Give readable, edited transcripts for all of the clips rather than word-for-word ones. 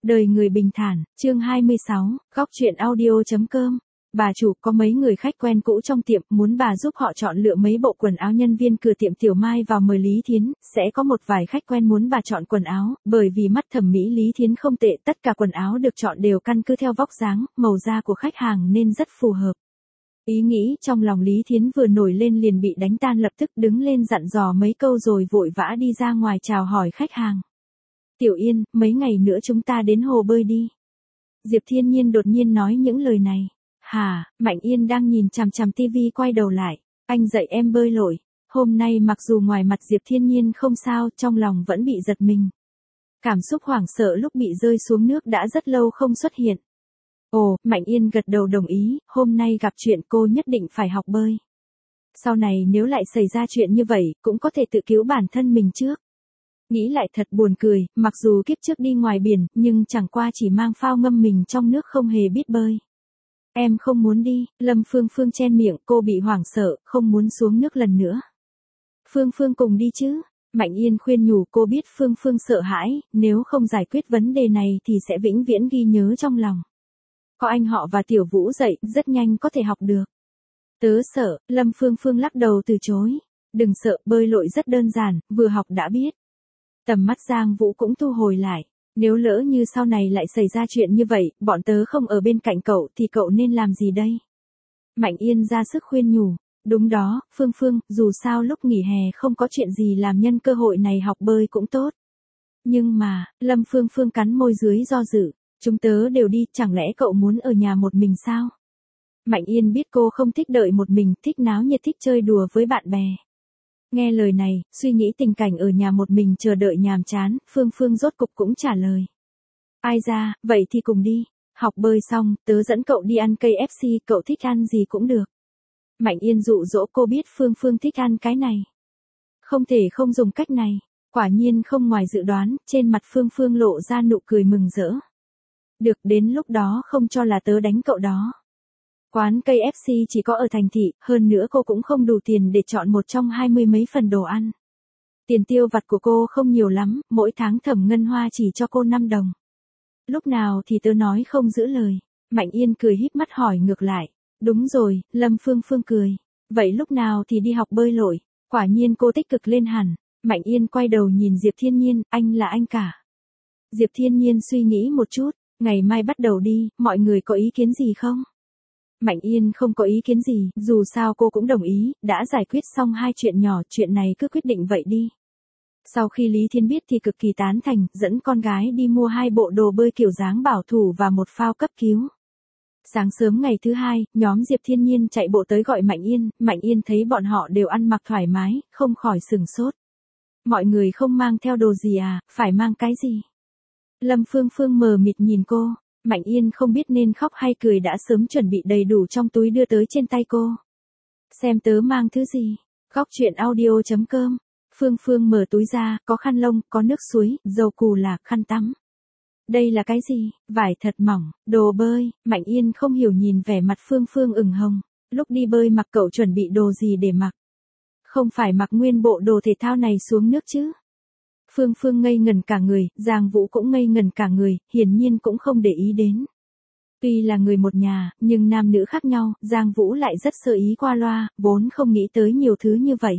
Đời người bình thản, chương 26, góc chuyện audio.com. Bà chủ có mấy người khách quen cũ trong tiệm, muốn bà giúp họ chọn lựa mấy bộ quần áo. Nhân viên cửa tiệm Tiểu Mai vào mời Lý Thiến, sẽ có một vài khách quen muốn bà chọn quần áo, bởi vì mắt thẩm mỹ Lý Thiến không tệ, tất cả quần áo được chọn đều căn cứ theo vóc dáng, màu da của khách hàng nên rất phù hợp. Ý nghĩ trong lòng Lý Thiến vừa nổi lên liền bị đánh tan, lập tức đứng lên dặn dò mấy câu rồi vội vã đi ra ngoài chào hỏi khách hàng. Tiểu Yên, mấy ngày nữa chúng ta đến hồ bơi đi. Diệp Thiên Nhiên đột nhiên nói những lời này. Hả? Mạnh Yên đang nhìn chằm chằm tivi quay đầu lại. Anh dạy em bơi lội. Hôm nay mặc dù ngoài mặt Diệp Thiên Nhiên không sao, trong lòng vẫn bị giật mình. Cảm xúc hoảng sợ lúc bị rơi xuống nước đã rất lâu không xuất hiện. Ồ, Mạnh Yên gật đầu đồng ý, hôm nay gặp chuyện cô nhất định phải học bơi. Sau này nếu lại xảy ra chuyện như vậy, cũng có thể tự cứu bản thân mình trước. Nghĩ lại thật buồn cười, mặc dù kiếp trước đi ngoài biển, nhưng chẳng qua chỉ mang phao ngâm mình trong nước không hề biết bơi. Em không muốn đi, Lâm Phương Phương chen miệng, cô bị hoảng sợ, không muốn xuống nước lần nữa. Phương Phương cùng đi chứ, Mạnh Yên khuyên nhủ, cô biết Phương Phương sợ hãi, nếu không giải quyết vấn đề này thì sẽ vĩnh viễn ghi nhớ trong lòng. Có anh họ và Tiểu Vũ dạy, rất nhanh có thể học được. Tớ sợ, Lâm Phương Phương lắc đầu từ chối. Đừng sợ, bơi lội rất đơn giản, vừa học đã biết. Tầm mắt Giang Vũ cũng thu hồi lại. Nếu lỡ như sau này lại xảy ra chuyện như vậy, bọn tớ không ở bên cạnh cậu thì cậu nên làm gì đây? Mạnh Yên ra sức khuyên nhủ. Đúng đó, Phương Phương, dù sao lúc nghỉ hè không có chuyện gì làm, nhân cơ hội này học bơi cũng tốt. Nhưng mà, Lâm Phương Phương cắn môi dưới do dự. Chúng tớ đều đi, chẳng lẽ cậu muốn ở nhà một mình sao? Mạnh Yên biết cô không thích đợi một mình, thích náo nhiệt, thích chơi đùa với bạn bè. Nghe lời này, suy nghĩ tình cảnh ở nhà một mình chờ đợi nhàm chán, Phương Phương rốt cục cũng trả lời. Ai ra, vậy thì cùng đi. Học bơi xong, tớ dẫn cậu đi ăn KFC, cậu thích ăn gì cũng được. Mạnh Yên dụ dỗ, cô biết Phương Phương thích ăn cái này. Không thể không dùng cách này. Quả nhiên không ngoài dự đoán, trên mặt Phương Phương lộ ra nụ cười mừng rỡ. Được, đến lúc đó không cho là tớ đánh cậu đó. Quán KFC chỉ có ở thành thị, hơn nữa cô cũng không đủ tiền để chọn một trong 20 mấy phần đồ ăn. Tiền tiêu vặt của cô không nhiều lắm, mỗi tháng Thẩm Ngân Hoa chỉ cho cô 5 đồng. Lúc nào thì tớ nói không giữ lời. Mạnh Yên cười híp mắt hỏi ngược lại. Đúng rồi, Lâm Phương Phương cười. Vậy lúc nào thì đi học bơi lội? Quả nhiên cô tích cực lên hẳn. Mạnh Yên quay đầu nhìn Diệp Thiên Nhiên, anh là anh cả. Diệp Thiên Nhiên suy nghĩ một chút, ngày mai bắt đầu đi, mọi người có ý kiến gì không? Mạnh Yên không có ý kiến gì, dù sao cô cũng đồng ý, đã giải quyết xong hai chuyện nhỏ, chuyện này cứ quyết định vậy đi. Sau khi Lý Thiên biết thì cực kỳ tán thành, dẫn con gái đi mua 2 bộ đồ bơi kiểu dáng bảo thủ và một phao cấp cứu. Sáng sớm ngày thứ hai, nhóm Diệp Thiên Nhiên chạy bộ tới gọi Mạnh Yên thấy bọn họ đều ăn mặc thoải mái, không khỏi sừng sốt. Mọi người không mang theo đồ gì à, phải mang cái gì? Lâm Phương Phương mờ mịt nhìn cô. Mạnh Yên không biết nên khóc hay cười, đã sớm chuẩn bị đầy đủ trong túi đưa tới trên tay cô. Xem tớ mang thứ gì. Góc chuyện audio.com. Phương Phương mở túi ra, có khăn lông, có nước suối, dầu cù là khăn tắm. Đây là cái gì? Vải thật mỏng, đồ bơi. Mạnh Yên không hiểu nhìn vẻ mặt Phương Phương ửng hồng. Lúc đi bơi mặc cậu chuẩn bị đồ gì để mặc? Không phải mặc nguyên bộ đồ thể thao này xuống nước chứ? Phương Phương ngây ngẩn cả người, Giang Vũ cũng ngây ngẩn cả người, hiển nhiên cũng không để ý đến. Tuy là người một nhà, nhưng nam nữ khác nhau, Giang Vũ lại rất sơ ý qua loa, vốn không nghĩ tới nhiều thứ như vậy.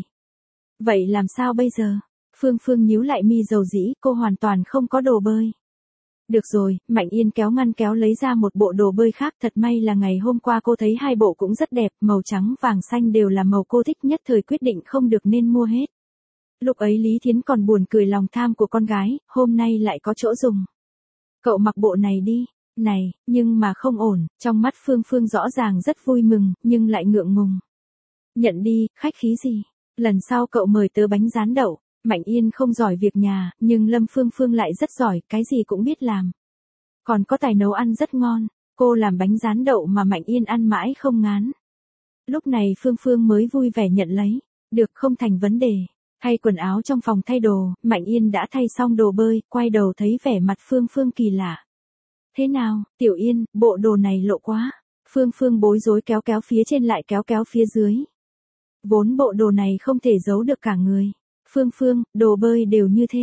Vậy làm sao bây giờ? Phương Phương nhíu lại mi dầu dĩ, cô hoàn toàn không có đồ bơi. Được rồi, Mạnh Yên kéo ngăn kéo lấy ra một bộ đồ bơi khác, thật may là ngày hôm qua cô thấy 2 bộ cũng rất đẹp, màu trắng vàng xanh đều là màu cô thích, nhất thời quyết định không được nên mua hết. Lúc ấy Lý Thiến còn buồn cười lòng tham của con gái, hôm nay lại có chỗ dùng. Cậu mặc bộ này đi, này, nhưng mà không ổn, trong mắt Phương Phương rõ ràng rất vui mừng, nhưng lại ngượng ngùng. Nhận đi, khách khí gì, lần sau cậu mời tớ bánh rán đậu. Mạnh Yên không giỏi việc nhà, nhưng Lâm Phương Phương lại rất giỏi, cái gì cũng biết làm. Còn có tài nấu ăn rất ngon, cô làm bánh rán đậu mà Mạnh Yên ăn mãi không ngán. Lúc này Phương Phương mới vui vẻ nhận lấy, được không thành vấn đề. Thay quần áo trong phòng thay đồ, Mạnh Yên đã thay xong đồ bơi, quay đầu thấy vẻ mặt Phương Phương kỳ lạ. Thế nào, Tiểu Yên, bộ đồ này lộ quá. Phương Phương bối rối kéo kéo phía trên lại kéo kéo phía dưới. Vốn bộ đồ này không thể giấu được cả người. Phương Phương, đồ bơi đều như thế.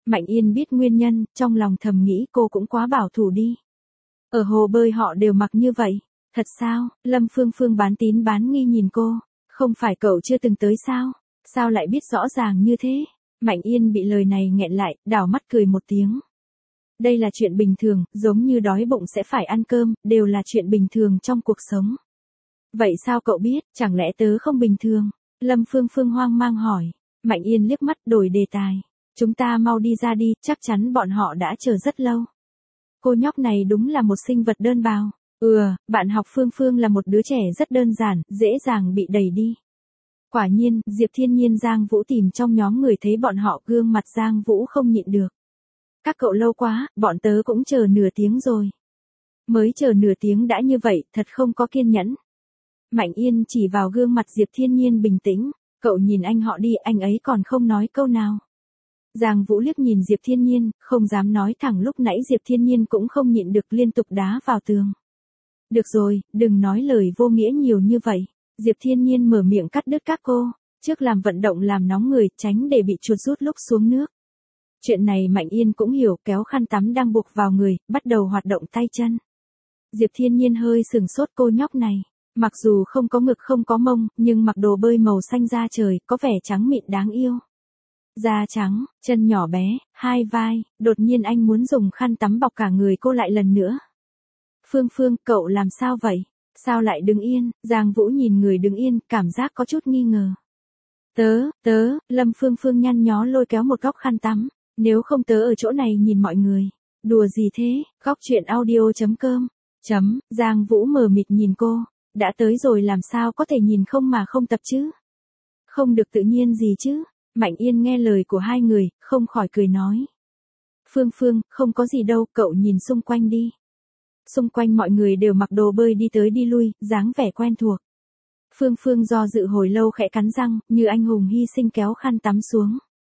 Mạnh Yên biết nguyên nhân, trong lòng thầm nghĩ cô cũng quá bảo thủ đi. Ở hồ bơi họ đều mặc như vậy. Thật sao? Lâm Phương Phương bán tín bán nghi nhìn cô. Không phải cậu chưa từng tới sao? Sao lại biết rõ ràng như thế? Mạnh Yên bị lời này nghẹn lại, đảo mắt cười một tiếng. Đây là chuyện bình thường, giống như đói bụng sẽ phải ăn cơm, đều là chuyện bình thường trong cuộc sống. Vậy sao cậu biết, chẳng lẽ tớ không bình thường? Lâm Phương Phương hoang mang hỏi. Mạnh Yên liếc mắt đổi đề tài. Chúng ta mau đi ra đi, chắc chắn bọn họ đã chờ rất lâu. Cô nhóc này đúng là một sinh vật đơn bào. Bạn học Phương Phương là một đứa trẻ rất đơn giản, dễ dàng bị đẩy đi. Quả nhiên, Diệp Thiên Nhiên Giang Vũ tìm trong nhóm người thấy bọn họ, gương mặt Giang Vũ không nhịn được. Các cậu lâu quá, bọn tớ cũng chờ nửa tiếng rồi. Mới chờ nửa tiếng đã như vậy, thật không có kiên nhẫn. Mạnh Yên chỉ vào gương mặt Diệp Thiên Nhiên bình tĩnh, cậu nhìn anh họ đi, anh ấy còn không nói câu nào. Giang Vũ liếc nhìn Diệp Thiên Nhiên, không dám nói thẳng, lúc nãy Diệp Thiên Nhiên cũng không nhịn được liên tục đá vào tường. Được rồi, đừng nói lời vô nghĩa nhiều như vậy. Diệp Thiên Nhiên mở miệng cắt đứt các cô, trước làm vận động làm nóng người, tránh để bị chuột rút lúc xuống nước. Chuyện này Mạnh Yên cũng hiểu, kéo khăn tắm đang buộc vào người, bắt đầu hoạt động tay chân. Diệp Thiên Nhiên hơi sừng sốt, cô nhóc này. Mặc dù không có ngực không có mông, nhưng mặc đồ bơi màu xanh da trời, có vẻ trắng mịn đáng yêu. Da trắng, chân nhỏ bé, hai vai, đột nhiên anh muốn dùng khăn tắm bọc cả người cô lại lần nữa. Phương Phương, cậu làm sao vậy? Sao lại đứng yên? Giang Vũ nhìn người đứng yên, cảm giác có chút nghi ngờ. Lâm Phương Phương nhăn nhó lôi kéo một góc khăn tắm. Nếu không tớ ở chỗ này nhìn mọi người. Đùa gì thế? Góc chuyện audio.com. Giang Vũ mờ mịt nhìn cô. Đã tới rồi làm sao có thể nhìn không mà không tập chứ? Không được tự nhiên gì chứ? Mạnh Yên nghe lời của hai người, không khỏi cười nói. Phương Phương, không có gì đâu, cậu nhìn xung quanh đi. Xung quanh mọi người đều mặc đồ bơi đi tới đi lui, dáng vẻ quen thuộc. Phương Phương do dự hồi lâu khẽ cắn răng, như anh hùng hy sinh kéo khăn tắm xuống.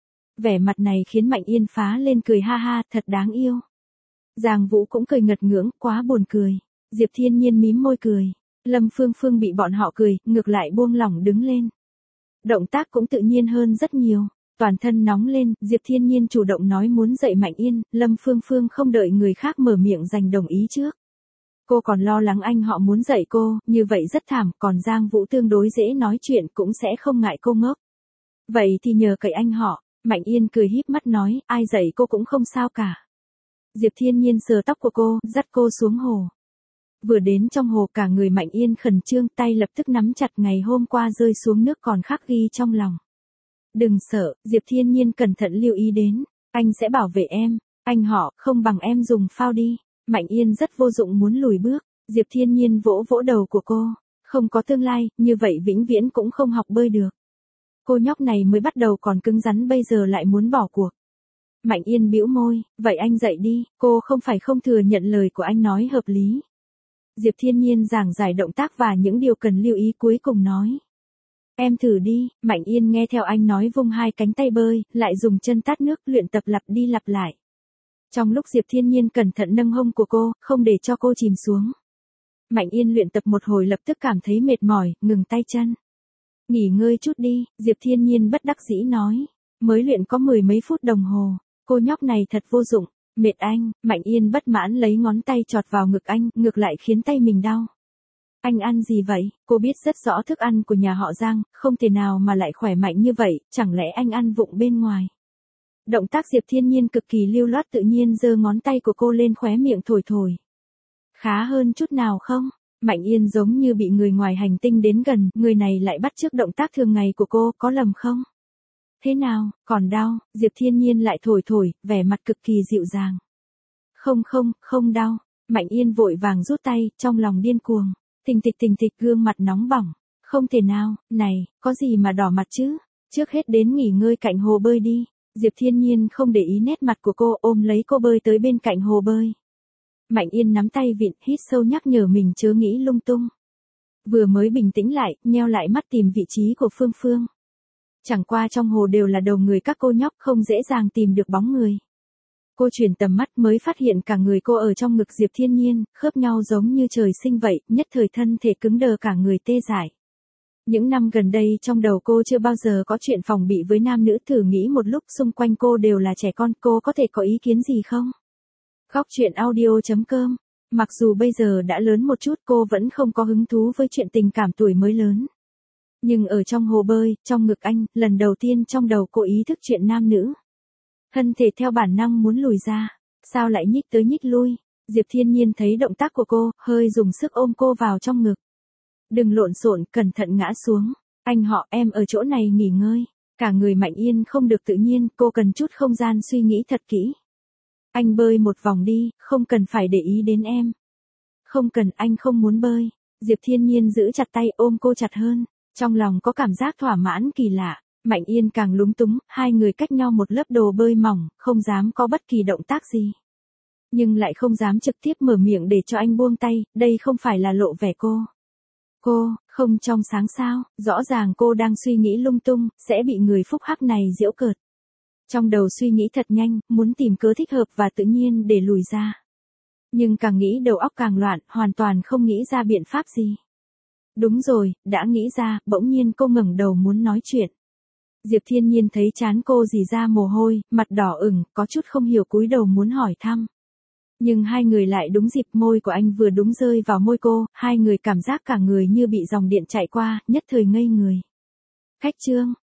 Vẻ mặt này khiến Mạnh Yên phá lên cười ha ha, thật đáng yêu. Giang Vũ cũng cười ngật ngưỡng, quá buồn cười. Diệp Thiên Nhiên mím môi cười. Lâm Phương Phương bị bọn họ cười, ngược lại buông lỏng đứng lên. Động tác cũng tự nhiên hơn rất nhiều. Toàn thân nóng lên, Diệp Thiên Nhiên chủ động nói muốn dạy Mạnh Yên, Lâm Phương Phương không đợi người khác mở miệng giành đồng ý trước. Cô còn lo lắng anh họ muốn dạy cô, như vậy rất thảm, còn Giang Vũ tương đối dễ nói chuyện cũng sẽ không ngại cô ngốc. Vậy thì nhờ cậy anh họ, Mạnh Yên cười híp mắt nói, ai dạy cô cũng không sao cả. Diệp Thiên Nhiên sờ tóc của cô, dắt cô xuống hồ. Vừa đến trong hồ cả người Mạnh Yên khẩn trương, tay lập tức nắm chặt, ngày hôm qua rơi xuống nước còn khắc ghi trong lòng. Đừng sợ, Diệp Thiên Nhiên cẩn thận lưu ý đến, anh sẽ bảo vệ em, anh họ, không bằng em dùng phao đi. Mạnh Yên rất vô dụng muốn lùi bước, Diệp Thiên Nhiên vỗ vỗ đầu của cô, không có tương lai, như vậy vĩnh viễn cũng không học bơi được. Cô nhóc này mới bắt đầu còn cứng rắn bây giờ lại muốn bỏ cuộc. Mạnh Yên bĩu môi, vậy anh dạy đi, cô không phải không thừa nhận lời của anh nói hợp lý. Diệp Thiên Nhiên giảng giải động tác và những điều cần lưu ý, cuối cùng nói. Em thử đi, Mạnh Yên nghe theo anh nói vung hai cánh tay bơi, lại dùng chân tát nước luyện tập lặp đi lặp lại. Trong lúc Diệp Thiên Nhiên cẩn thận nâng hông của cô, không để cho cô chìm xuống. Mạnh Yên luyện tập một hồi lập tức cảm thấy mệt mỏi, ngừng tay chân. Nghỉ ngơi chút đi, Diệp Thiên Nhiên bất đắc dĩ nói. Mới luyện có 10 mấy phút đồng hồ, cô nhóc này thật vô dụng. Mệt anh, Mạnh Yên bất mãn lấy ngón tay chọt vào ngực anh, ngược lại khiến tay mình đau. Anh ăn gì vậy? Cô biết rất rõ thức ăn của nhà họ Giang, không thể nào mà lại khỏe mạnh như vậy, chẳng lẽ anh ăn vụng bên ngoài? Động tác Diệp Thiên Nhiên cực kỳ lưu loát, tự nhiên giơ ngón tay của cô lên khóe miệng thổi thổi. Khá hơn chút nào không? Mạnh Yên giống như bị người ngoài hành tinh đến gần, người này lại bắt chước động tác thường ngày của cô, có lầm không? Thế nào, còn đau? Diệp Thiên Nhiên lại thổi thổi, vẻ mặt cực kỳ dịu dàng. Không đau. Mạnh Yên vội vàng rút tay, trong lòng điên cuồng. Tình tịch gương mặt nóng bỏng. Không thể nào, này, có gì mà đỏ mặt chứ? Trước hết đến nghỉ ngơi cạnh hồ bơi đi. Diệp Thiên Nhiên không để ý nét mặt của cô, ôm lấy cô bơi tới bên cạnh hồ bơi. Mạnh Yên nắm tay vịn, hít sâu nhắc nhở mình chớ nghĩ lung tung. Vừa mới bình tĩnh lại, nheo lại mắt tìm vị trí của Phương Phương. Chẳng qua trong hồ đều là đầu người các cô nhóc, không dễ dàng tìm được bóng người. Cô chuyển tầm mắt mới phát hiện cả người cô ở trong ngực Diệp Thiên Nhiên, khớp nhau giống như trời sinh vậy, nhất thời thân thể cứng đờ cả người tê dại. Những năm gần đây trong đầu cô chưa bao giờ có chuyện phòng bị với nam nữ, thử nghĩ một lúc xung quanh cô đều là trẻ con, cô có thể có ý kiến gì không? Góc chuyện audio.com. Mặc dù bây giờ đã lớn một chút, cô vẫn không có hứng thú với chuyện tình cảm tuổi mới lớn. Nhưng ở trong hồ bơi, trong ngực anh, lần đầu tiên trong đầu cô ý thức chuyện nam nữ. Thân thể theo bản năng muốn lùi ra, sao lại nhích tới nhích lui? Diệp Thiên Nhiên thấy động tác của cô, hơi dùng sức ôm cô vào trong ngực. Đừng lộn xộn, cẩn thận ngã xuống. Anh họ, em ở chỗ này nghỉ ngơi. Cả người Mạnh Yên không được tự nhiên, cô cần chút không gian suy nghĩ thật kỹ. Anh bơi một vòng đi, không cần phải để ý đến em. Không cần, anh không muốn bơi. Diệp Thiên Nhiên giữ chặt tay, ôm cô chặt hơn. Trong lòng có cảm giác thỏa mãn kỳ lạ. Mạnh Yên càng lúng túng, hai người cách nhau một lớp đồ bơi mỏng, không dám có bất kỳ động tác gì. Nhưng lại không dám trực tiếp mở miệng để cho anh buông tay, đây không phải là lộ vẻ cô. Cô, không trong sáng sao, rõ ràng cô đang suy nghĩ lung tung, sẽ bị người phúc hắc này giễu cợt. Trong đầu suy nghĩ thật nhanh, muốn tìm cớ thích hợp và tự nhiên để lùi ra. Nhưng càng nghĩ đầu óc càng loạn, hoàn toàn không nghĩ ra biện pháp gì. Đúng rồi, đã nghĩ ra, bỗng nhiên cô ngẩng đầu muốn nói chuyện. Diệp Thiên Nhiên thấy trán cô rỉ ra mồ hôi, mặt đỏ ửng, có chút không hiểu cúi đầu muốn hỏi thăm. Nhưng hai người lại đúng dịp, môi của anh vừa đúng rơi vào môi cô, hai người cảm giác cả người như bị dòng điện chạy qua, nhất thời ngây người. Khách trương,